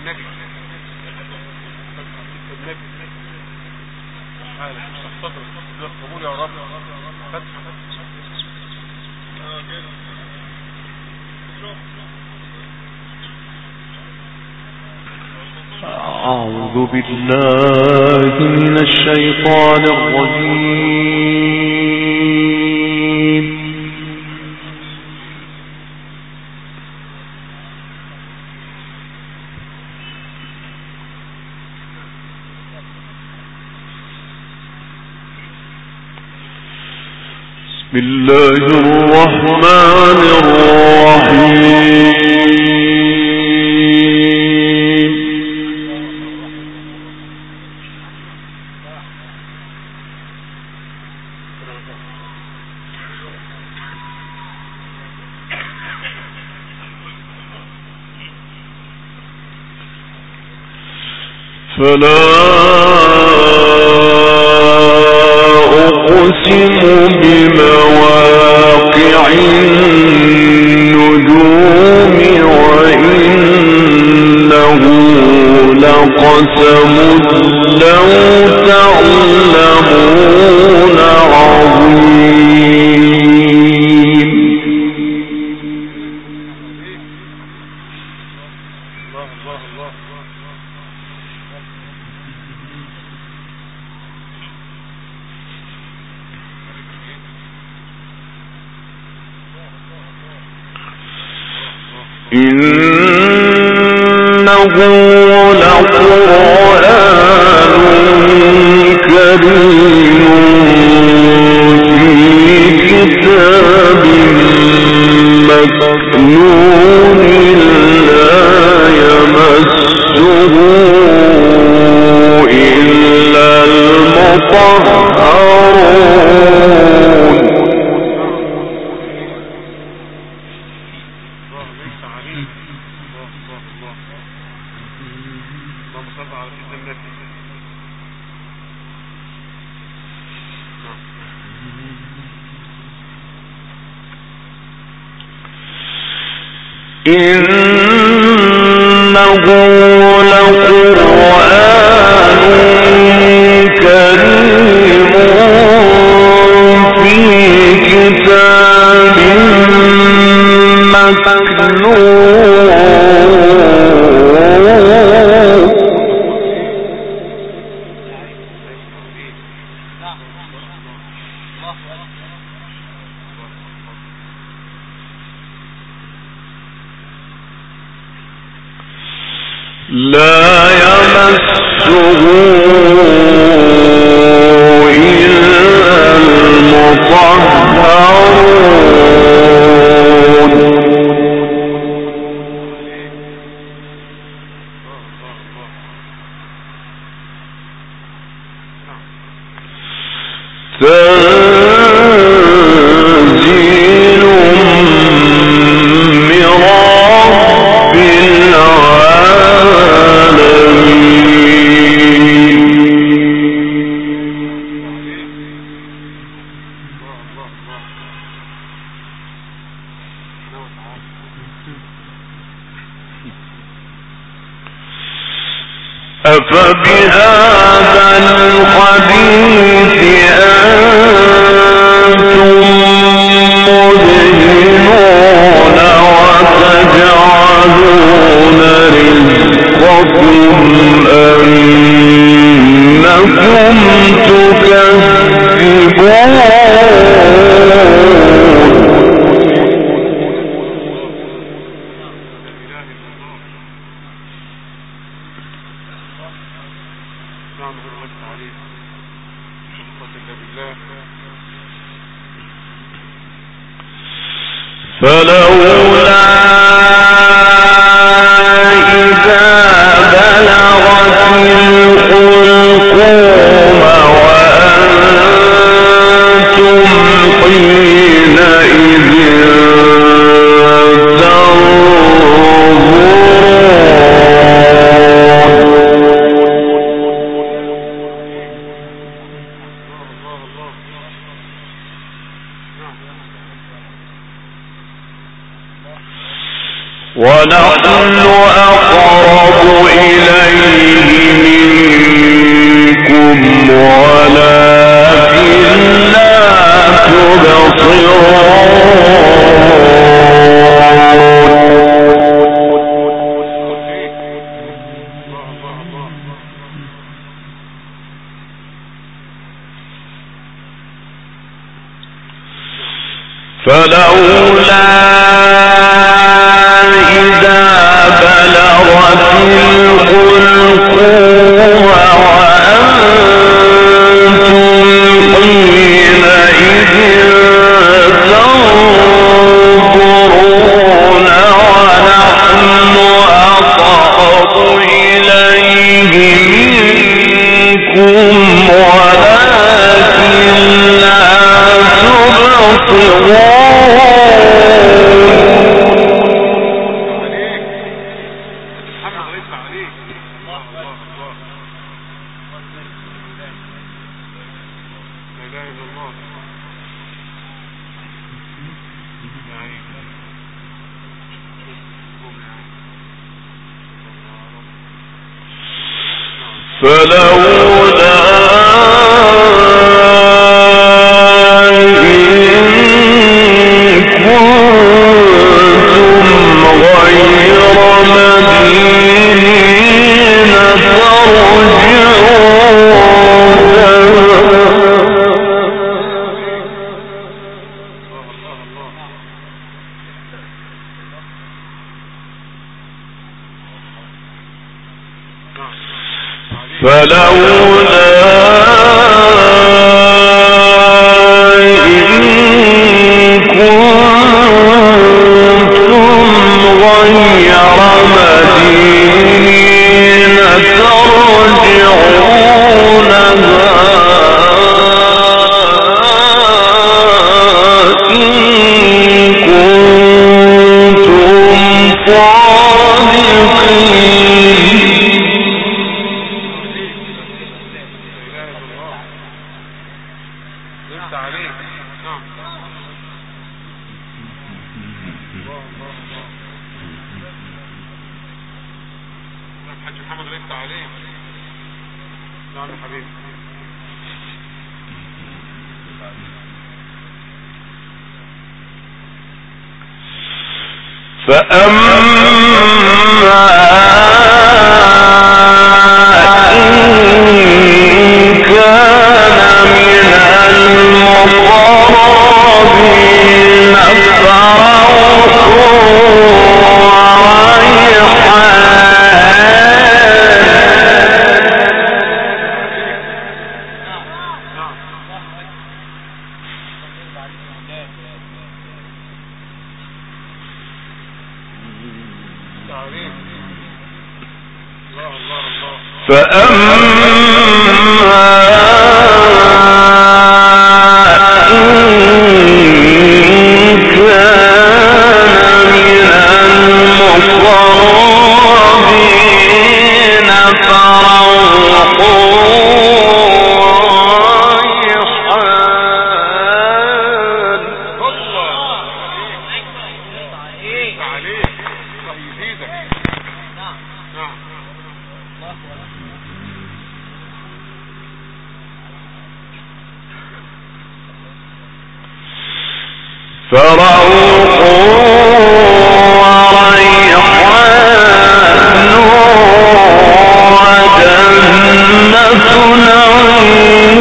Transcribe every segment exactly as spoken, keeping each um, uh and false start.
أعوذ بالله من الشيطان الرجيم. بسم الله الرحمن الرحيم. فلا أقسم بمواقع النجوم وإنه لقسم لو تعلمون عظيم. إنه لقرآن كريم في كتاب مكنون لا يمسه إلا المطهرون. إنه لقرآن كريم في كتاب مكنون لا يمسه إلا المطهرون. تنزيل من رب أفبهذا الحديث أنتم مدهنون وتجعلون رزقكم أنكم تكذبون. فلولا إذا بلغت الحلقوم وأنتم حينئذ تنظرون. ونحن أقرب إليه منكم ولكن لا فلولا إذا بلغت الحلقوم وأنتم حينئذ تنظرون ونحن أقرب إليه منكم ولكن لا تبصرون. فلولا إن كنتم غير مدينين فلولا إن كنتم غير مدينين ترجعونها إن كنتم صادقين. فأما إن كان من المقربين فروح فأما إن كان من المقربين فروح فروح وريحان وجنة نعيم.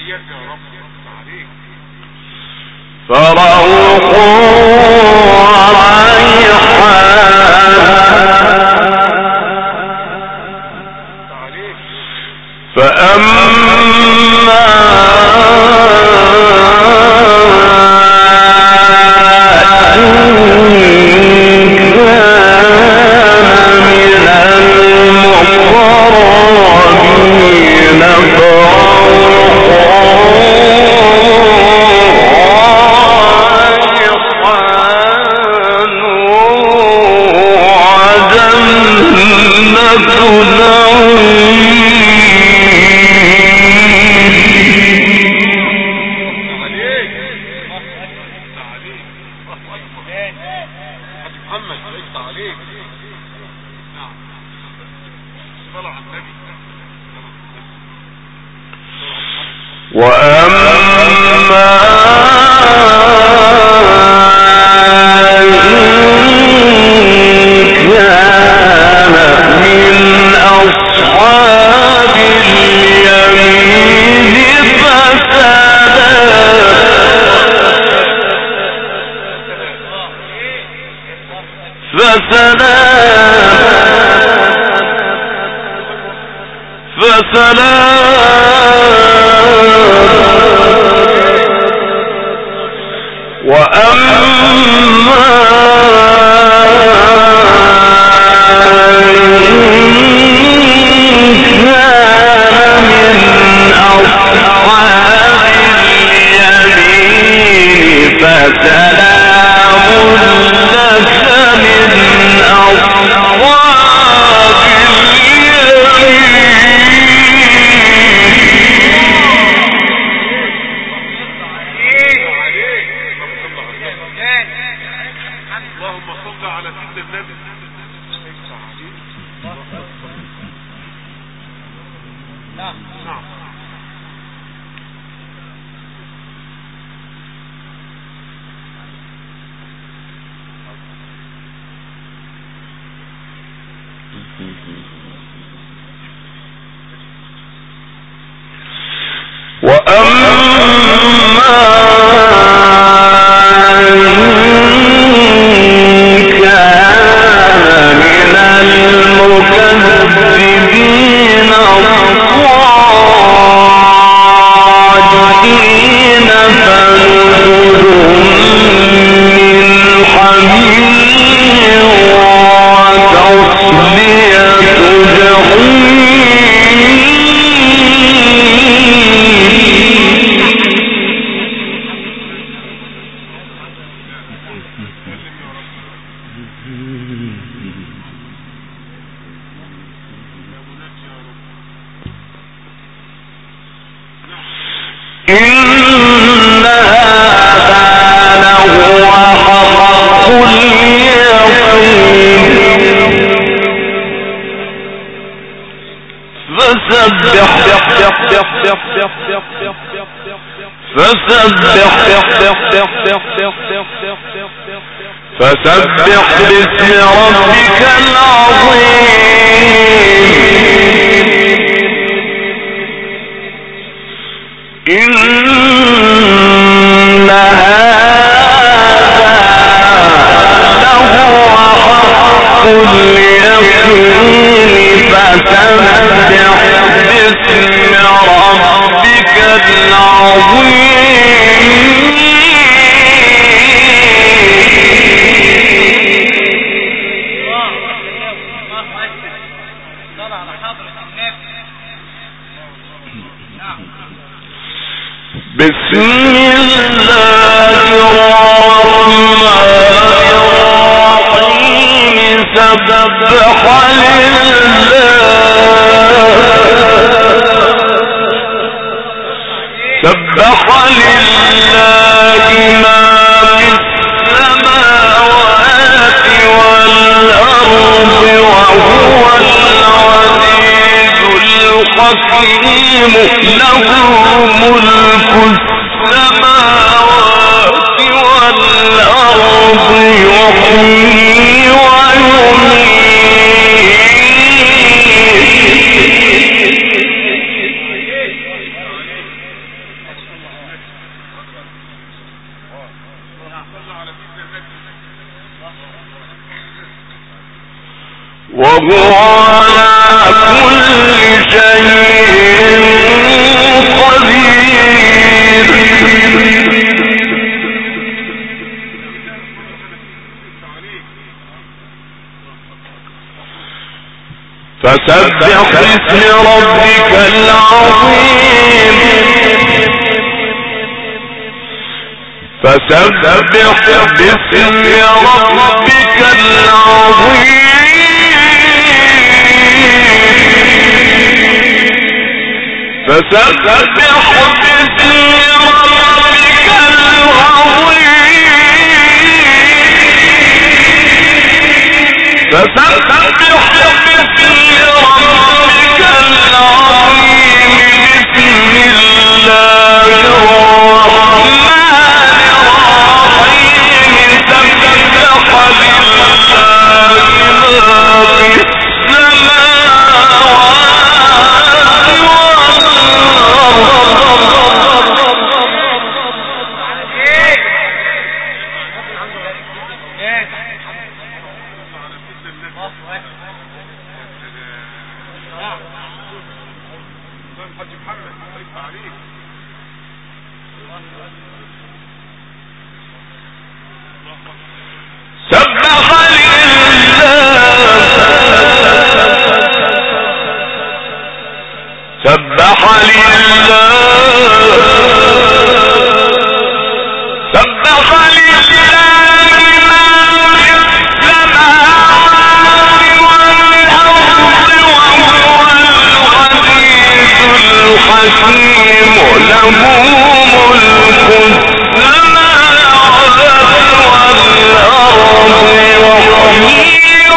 فروح فسبح باسم ربك العظيم إن هذا لهو حق اليقين فسبح باسم ربك العظيم بسم الله الرحمن الرحيم سبح لله سبح لله ما في السماوات والأرض وهو العزيز الحكيم له ملك السماوات والأرض يحيي ويميت وهو على كل شيء قدير. فسبح باسم ربك العظيم فسبح باسم ربك العظيم فسبح باسم ربك العظيم فسبح باسم ربك العظيم بسم الله الرحمن الرحيم سبح لله ما في السماوات سبح لله سبح لله ما في السماوات والأرض وهو العزيز الحكيم له ملك السماوات والأرض يحيي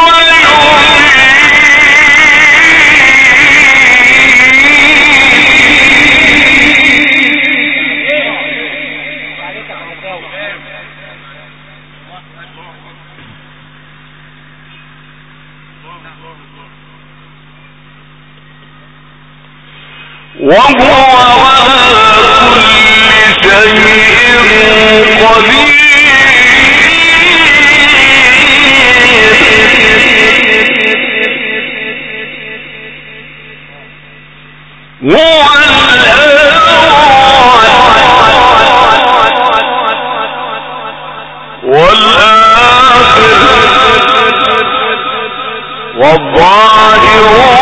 وهو على كل شيء قدير. هو والآخر والظاهر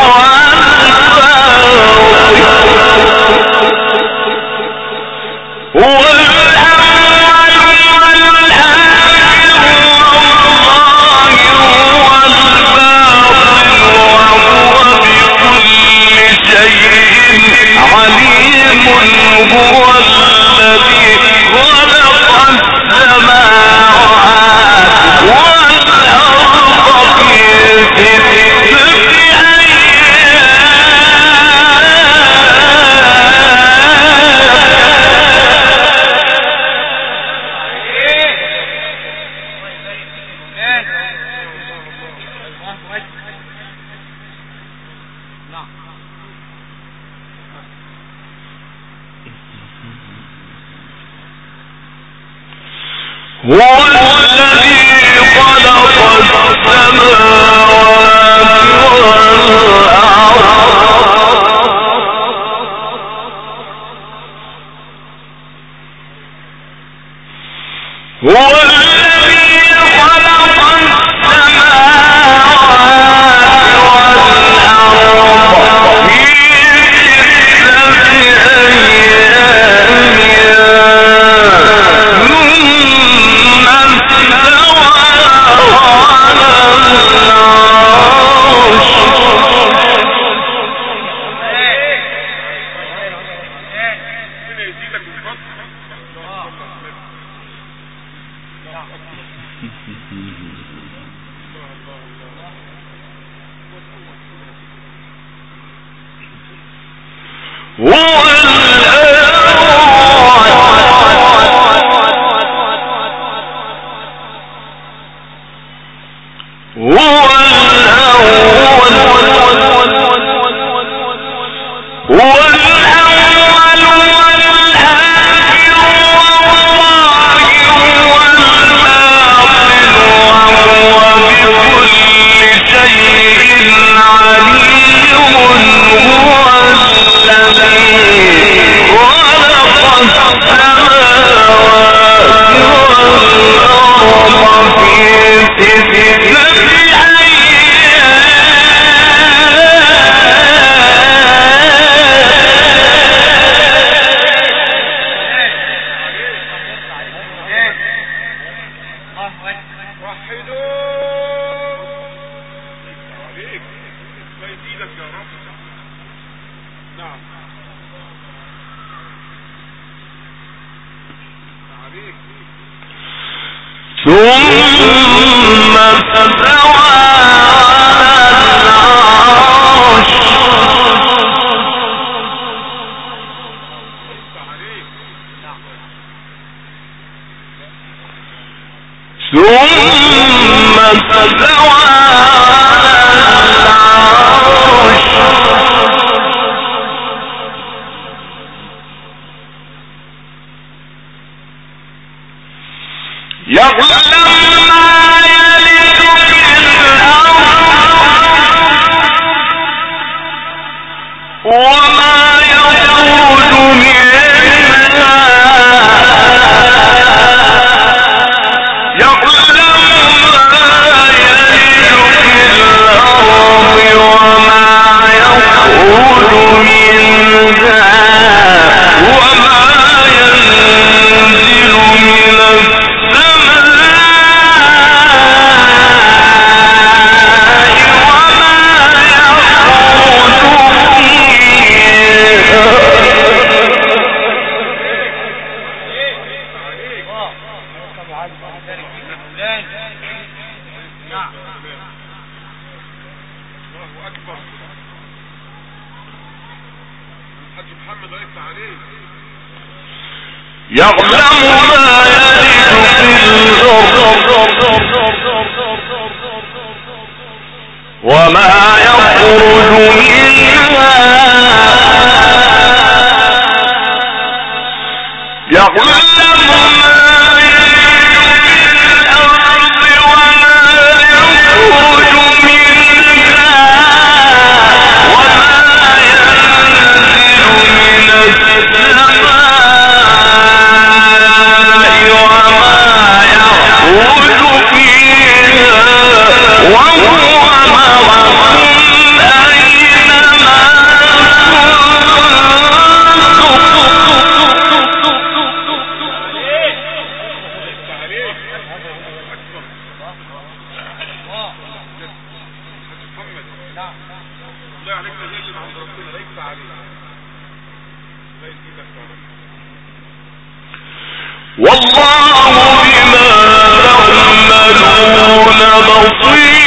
هو الأول والآخر والظاهر والباطن وهو بكل شيء عليم. هو الذي خلق السماوات والأرض في ستة هو الذي خلق السماوات والأرض هو الذي خلق السماوات والأرض في ستة أيام شيء ثم استوى ثم استوى يعلم ما يلج في الأرض وما يخرج منها يعلم ما يلج في الأرض وما يخرج منها وما ينزل من السماء يعلم ما يلج في الأرض وما يخرج منها يعلم ما يلج في الأرض وما يخرج منها وما ينزل من السماء وما يخرج فيها وهو معكم أينما والله بما تعملون بصير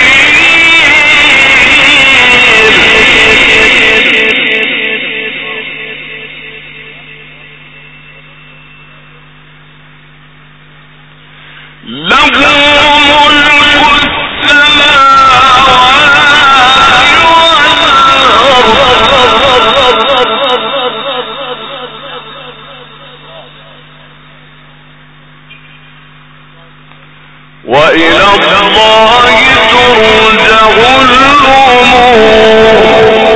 له ملك السماوات وإلى الله ترجع الأمور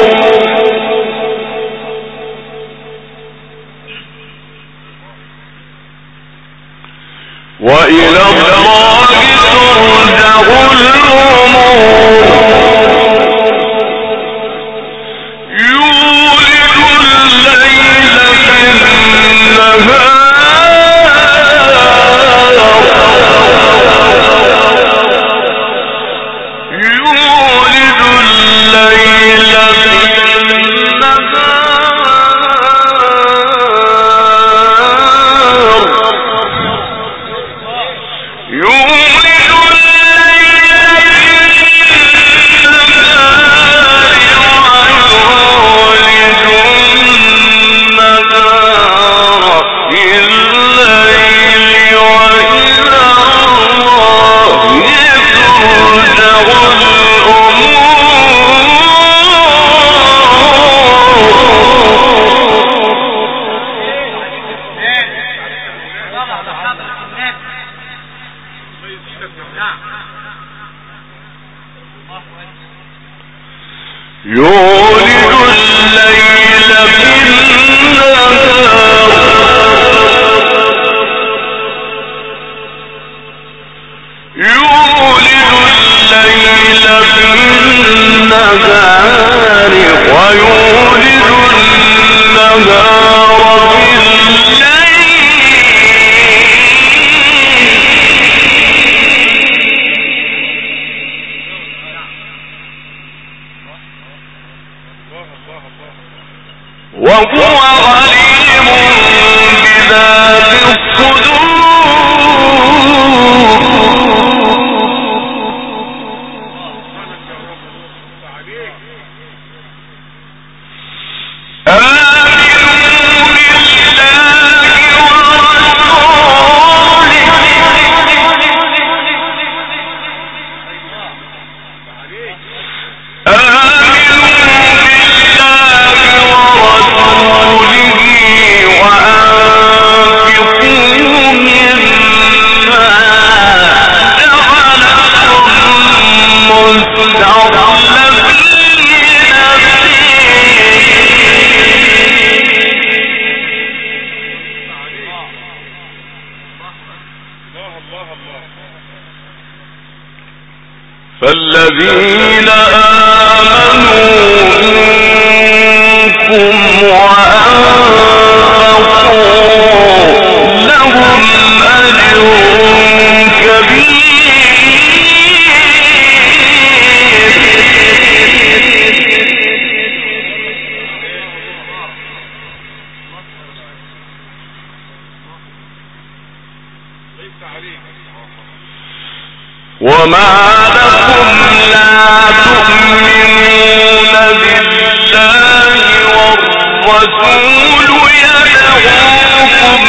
وإلى الله ترجع الأمور يولد الليل في النهار يولد الليل في النهار يولد الليل في النهار ويولد النهار في الليل وإلى الله ترجع يولد الليل في النهار يولد الليل في النهار ويولد النهار في الليل وهو عليم بذات الصدور فالذين آمنوا منكم وأنفقوا لهم أجر كبير وما لكم لا تؤمنون بالله والرسول يدعوكم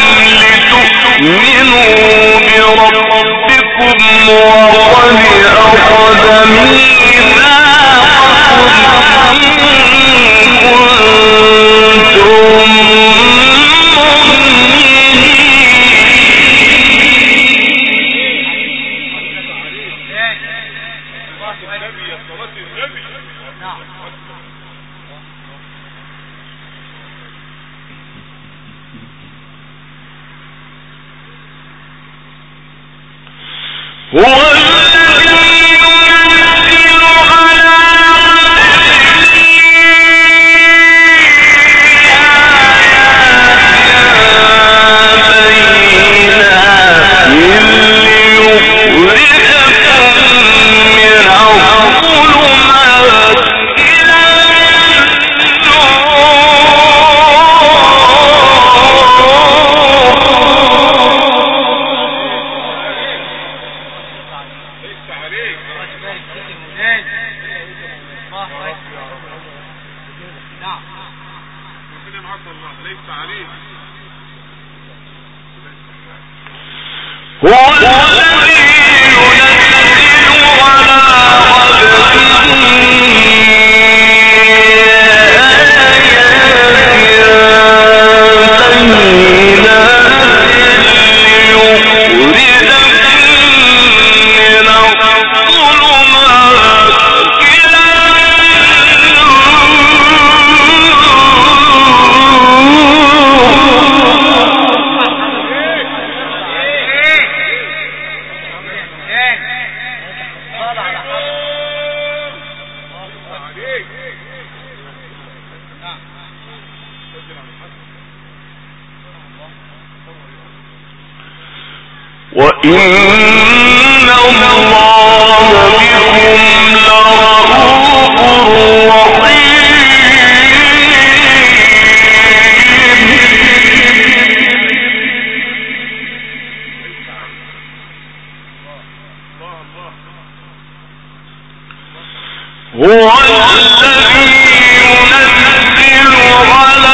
لتؤمنوا بربكم وقد أخذ ميثاقكم إن كنتم هو الذي ينزل على وإن الله بكم لرؤوف رحيم. هو الذي ينزل على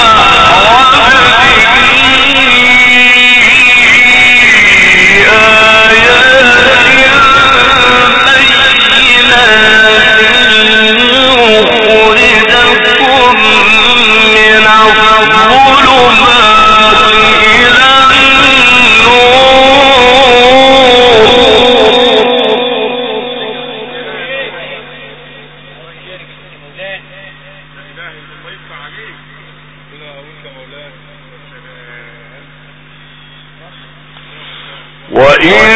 وإن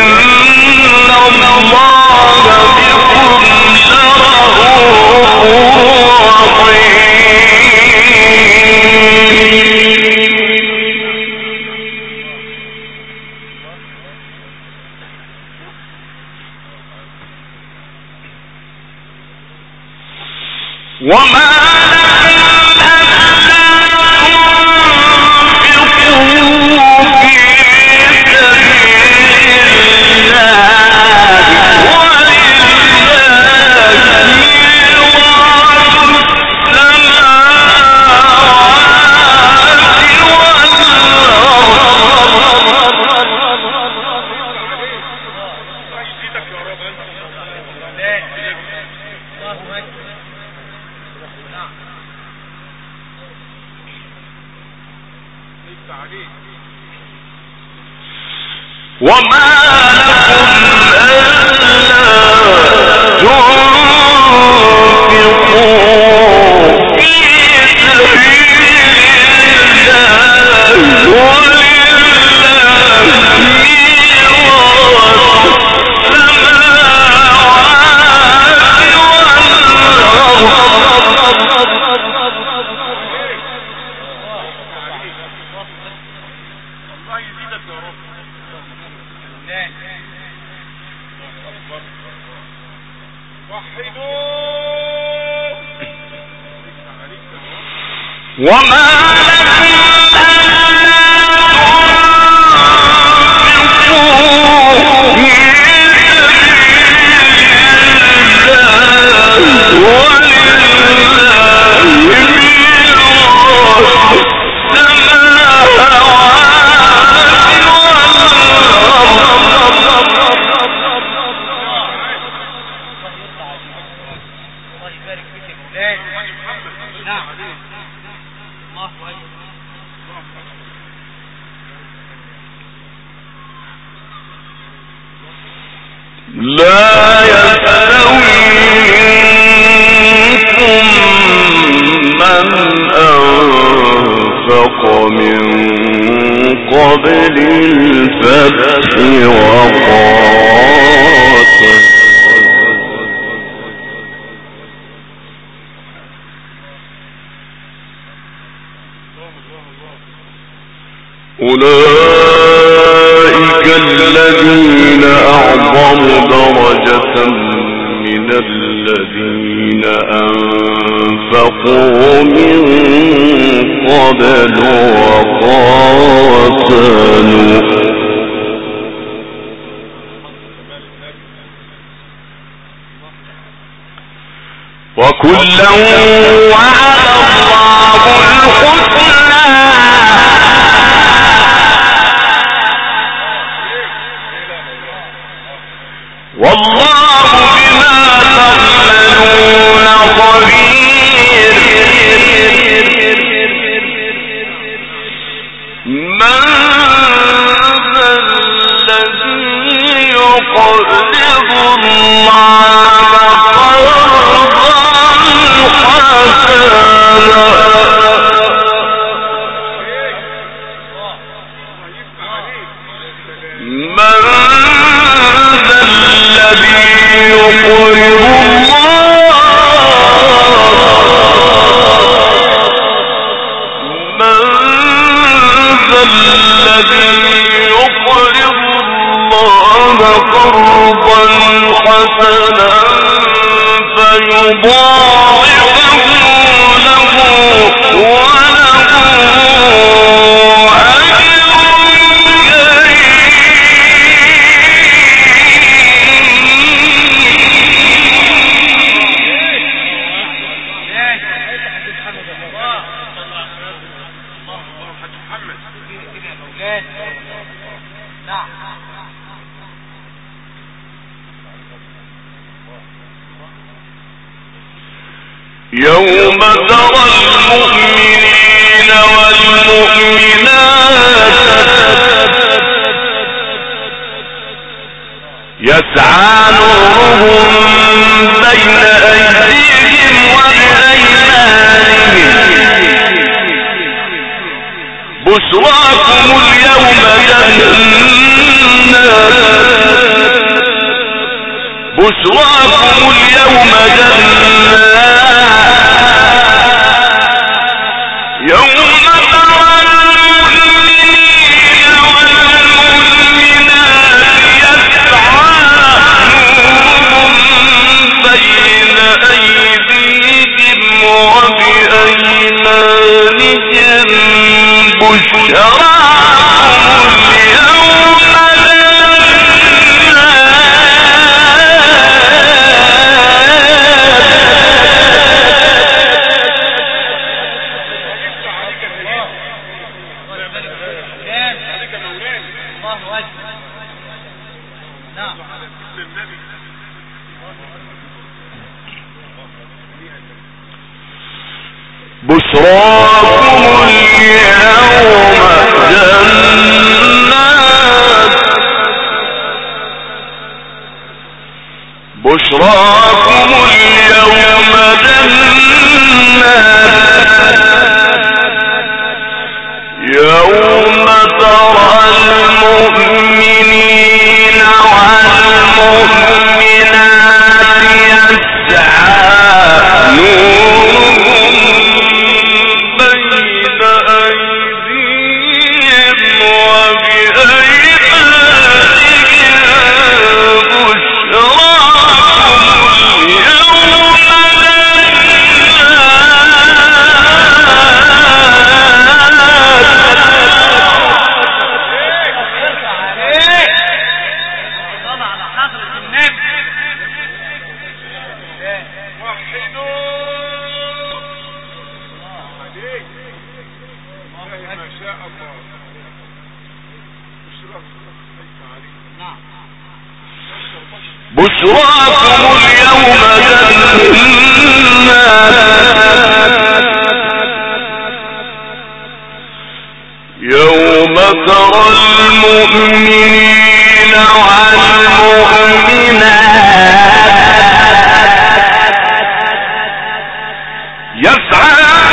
الله بكم لرؤوف رحيم. وما لكم ألا تنفقوا في سبيل وما لكم ألا تنفقوا في سبيل الله ولله ميراث السماوات وما لكم ألا تنفقوا في سبيل الله ولله ميراث لا يستوي منكم من أنفق من قبل الفتح وقاتل أولئك الذين أعظم درجة من الذين أنفقوا من قبل وقاتلوا وكلا وعد الله الحسنى والله بما تعملون خبير من ذا الذي يقرض الله قرضا حسنا من ذا الذي يقرض الله من ذا الذي يقرض الله قرضا حسنا فيضاعفه له وله يوم ترى المؤمنين والمؤمنات يسعى نورهم بين أيديهم وبأيمانهم بشراكم اليوم جنات بشراكم اليوم جنات يوم ترى المؤمنين والمؤمنات يسعى نورهم بين أيديهم وبأيمانهم بشراكم اليوم بشراكم اليوم بشراكم اليوم جنات يوم ترى المؤمنين والمؤمنات يسعى نورهم بين أيديهم وبأيمانهم بشراكم اليوم بشراكم اليوم جنات يوم ترى المؤمنين والمؤمنات يسعى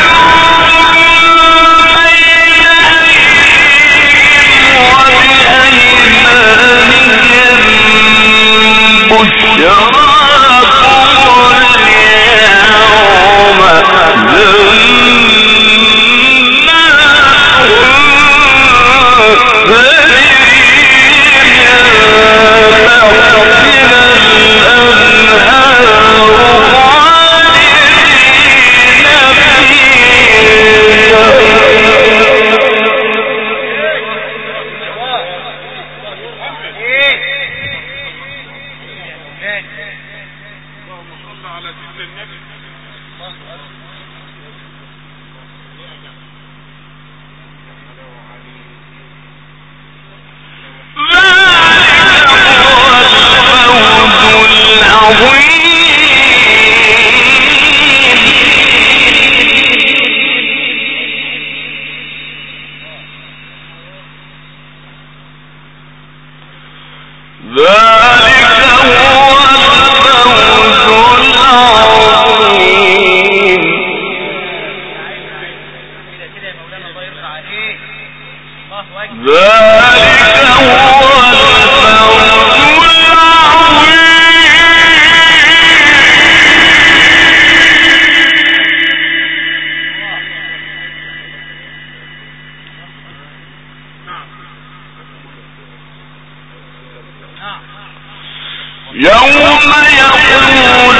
يوم يقول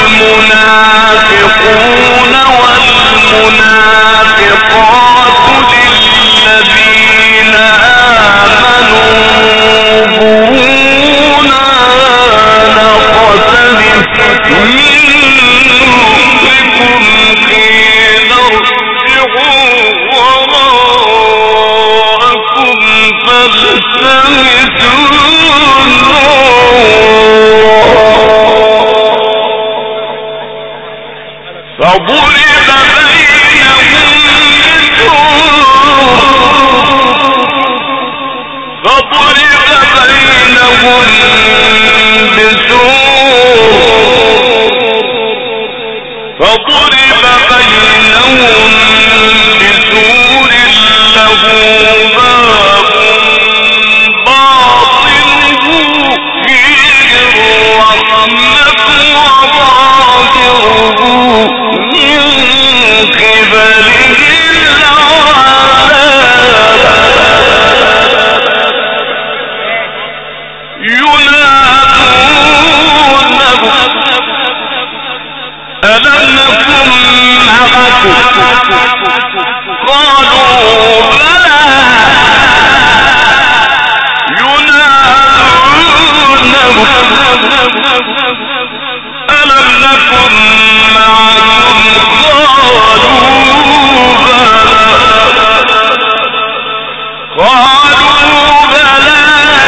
المنافقون والمنافقات للذين آمنوا انظرونا نقتبس من نوركم قيل ارجعوا وراءكم فالتمسوا فضرب بينهم بسور فضرب بينهم بسور له باب باطنه فيه الرحمة وظاهره من قبله ألم نكن معكم قالوا بلى ينادونهم ألم نكن معكم قالوا بلى قالوا بلى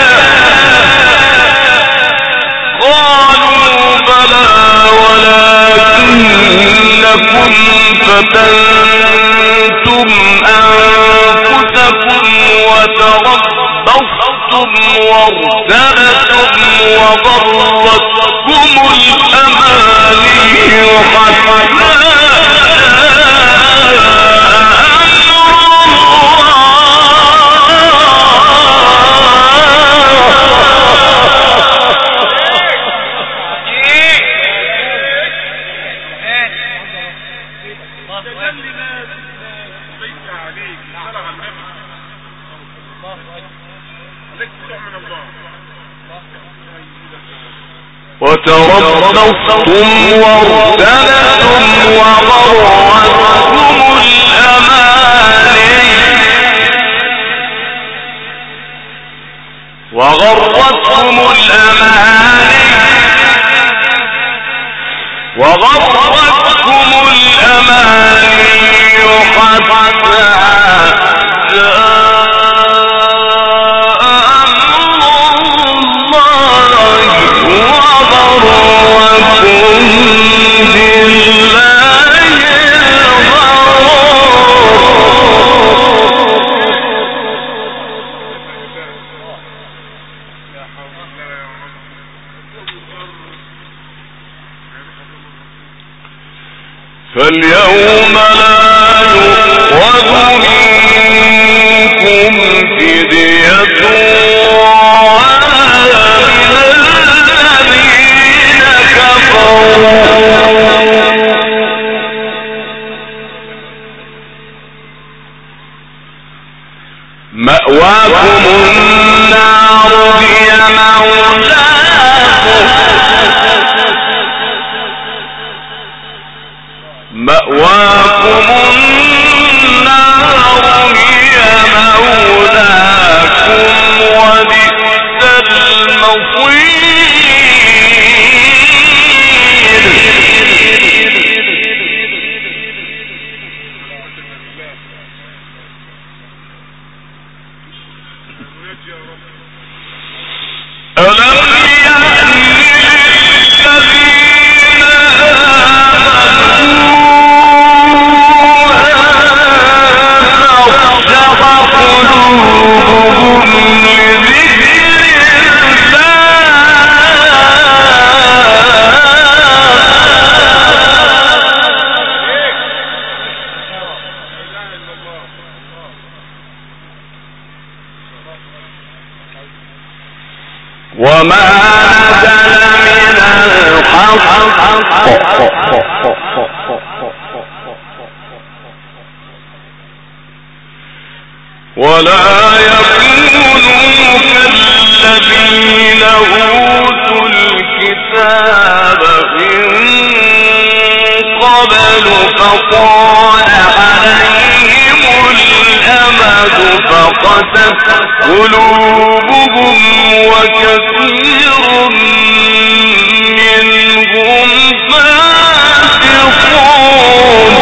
قالوا بلى ولكنكم فتنتم أنفسكم وتربصتم وارتبتم وغرتكم وتربصتم وارتبتم وغرتكم الأماني وغرتكم الأماني وغرتكم الأماني حتى فاليوم لا يؤخذ منكم فدية ولا من الذين كفروا مأواكم النار هي مولاكم مأواكم النار هي مولاكم وبئس المصير ألم يأن للذين وما نزل من الحق ولا يكونوا كالذين أوتوا الكتاب من قبل فطال عليهم الأمد فقست قلوبهم وكثير منهم فاسقون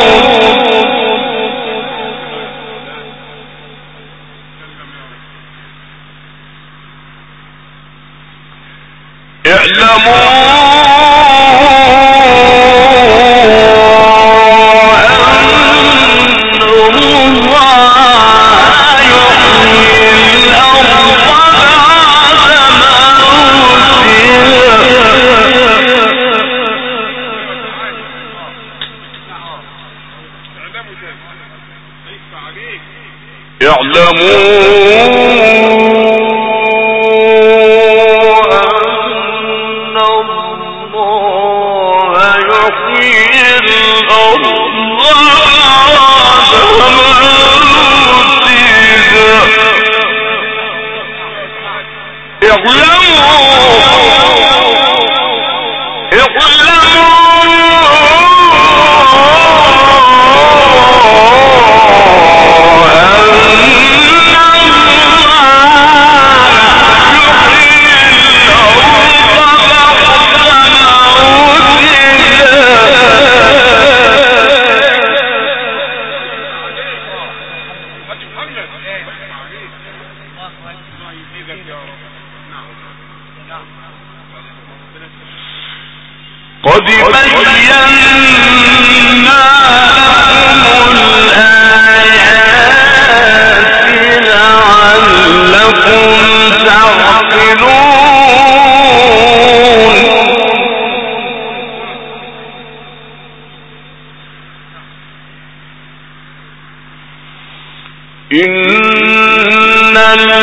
قد بينا لكم الآيات لعلكم تعقلون إن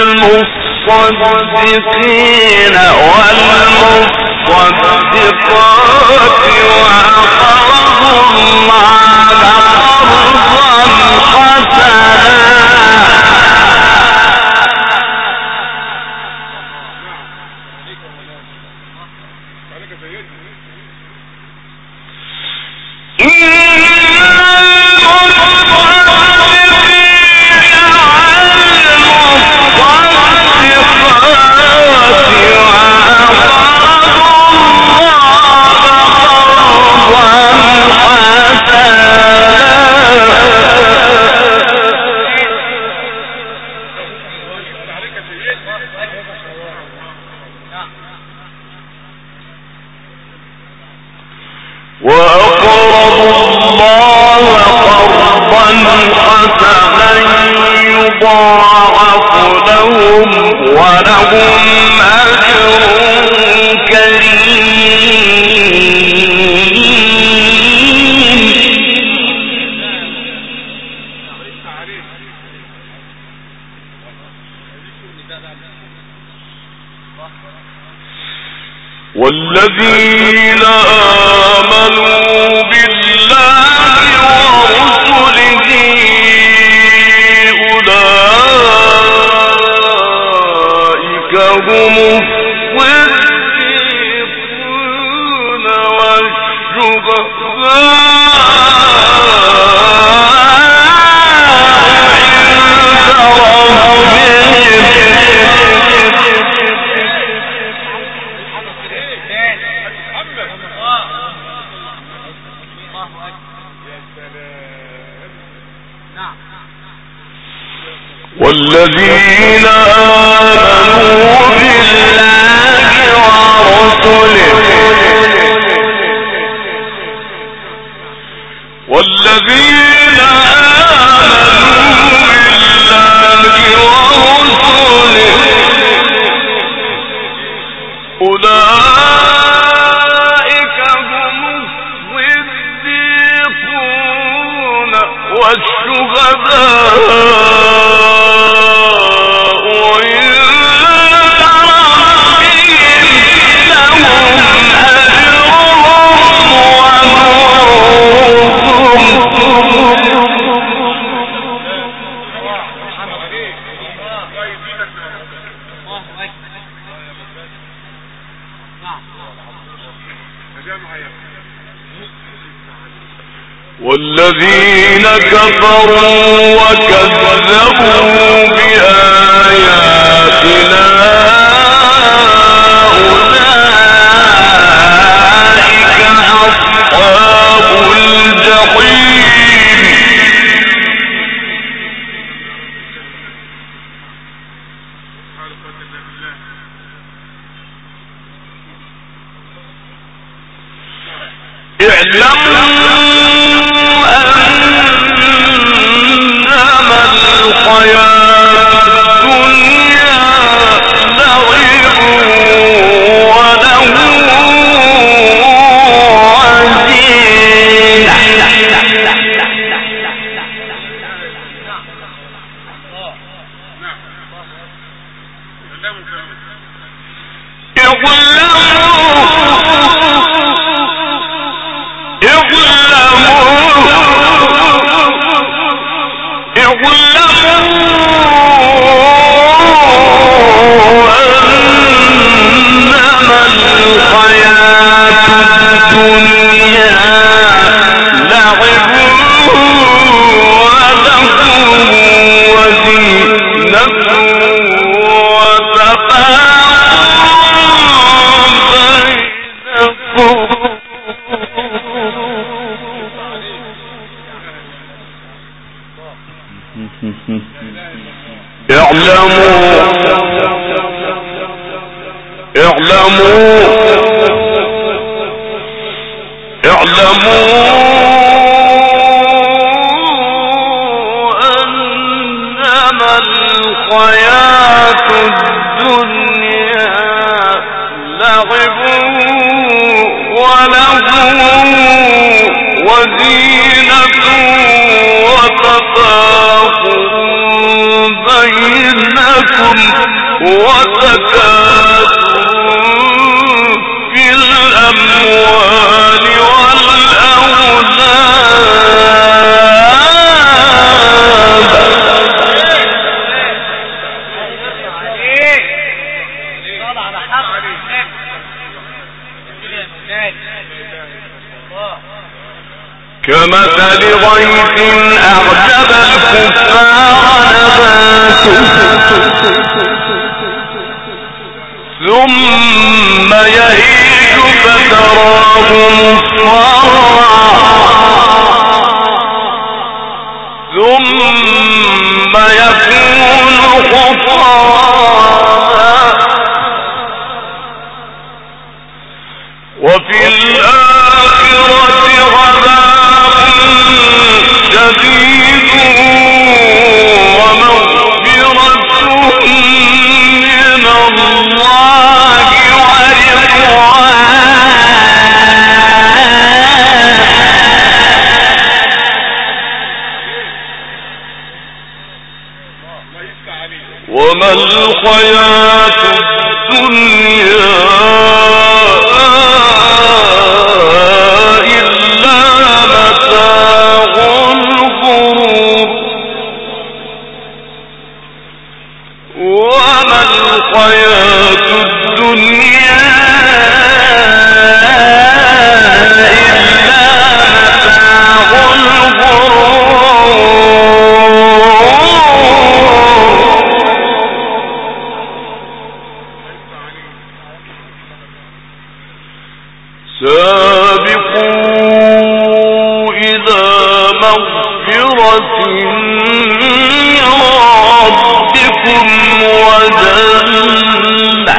المصدقين والمصدقات وأقرضوا الله قرضا حسنا وأقرضوا الله قرضا حسنا يضاعف لهم ولهم أجر كريم. والذين آمنوا بالله ورسله أولئك هم الصديقون والشهداء والذين آمنوا بالله ورسله والذين آمنوا بالله ورسله أولئك هم الصديقون والشهداء والذين كفروا وكذبوا بآياتنا أولئك أصحاب الجحيم. اعلموا وزينة وتفاخر بينكم وتكاثر في الأموال كمثل غيث أعجب الكفار نباته ثم يهيج فتراه مصفرا ثم يكون حطاما وفي الآخرة عذاب شديد ومغفرة من الله وما الحياة الدنيا إلا متاع الغرور وما الحياة الدنيا إلا متاع الغرور سابقوا إلى مغفرة من ربكم وجنة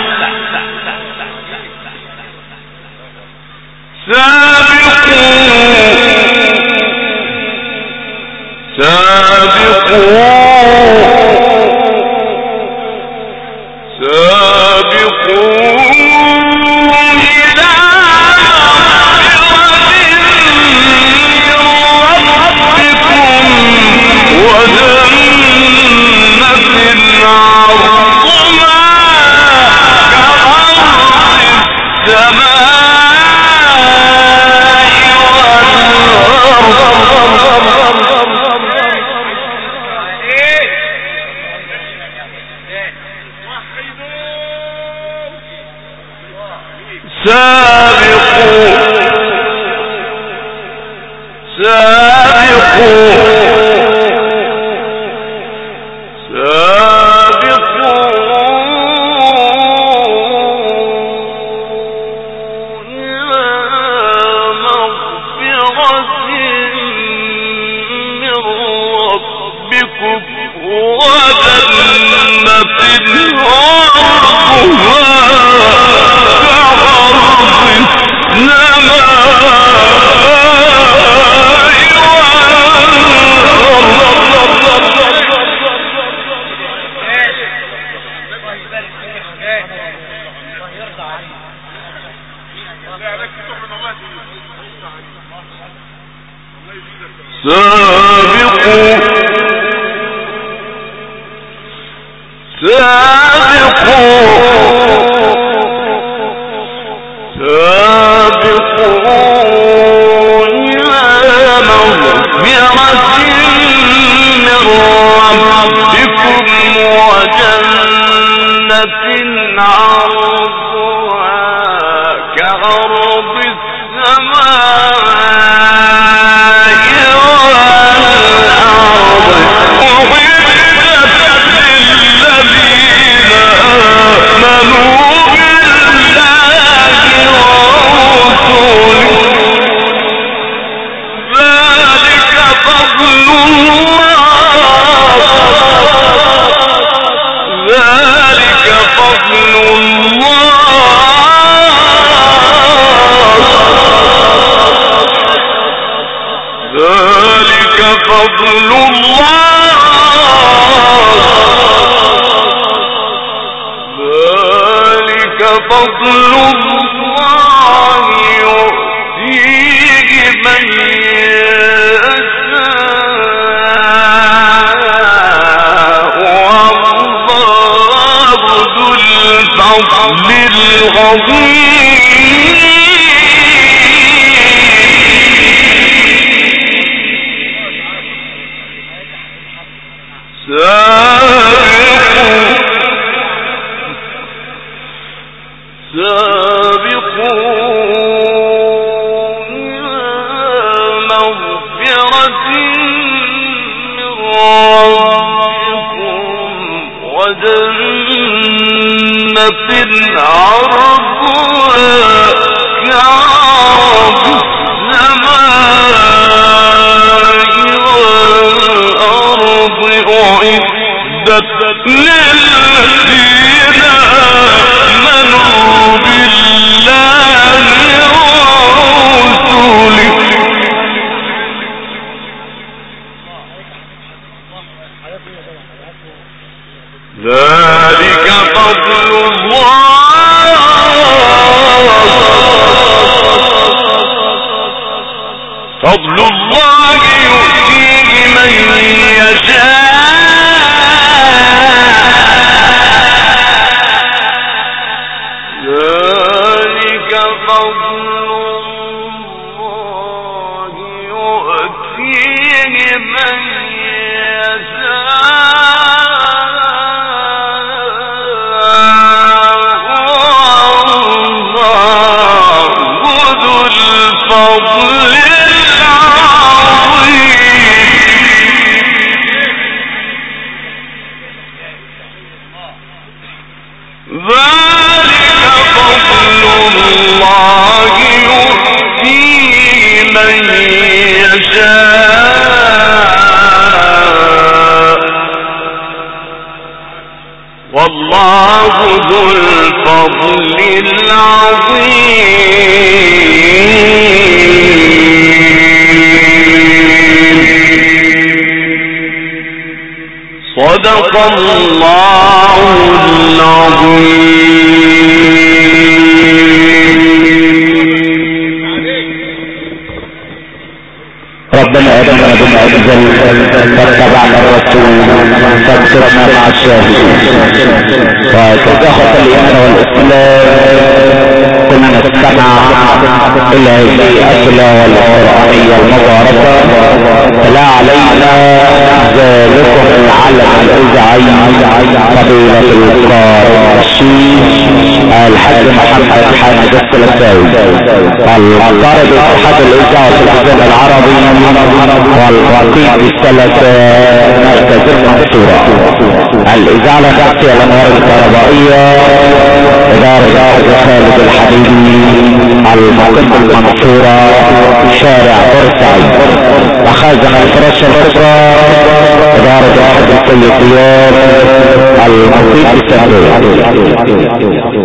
سابقوا سابقوا سابقوا صدق الله العظيم. ربنا أدمنا بما أجزل فاتبعنا الرسول فاكتبنا مع الشاهدين. وكذا الإيمان والإسلام كنا نستمع إلى هذه الأسئلة القرآنية المباركة. فلا علينا ذلكم العلم الإذاعي فضيلة القارئ الشيخ الحاج محمد حامد الثلاثاوي القارئ باتحاد الإذاعة في الحزام العربي والوكيل بالثلاثة مركز المنصورة. الإذاعة تأتي الأنوار الكهربائية إدارة خالد الحبيبي المقيم بالمنصورة شارع بورسعيد. مخازن الفرش الكبرى إدارة أحد السيد زياد المقيم بالسندوق.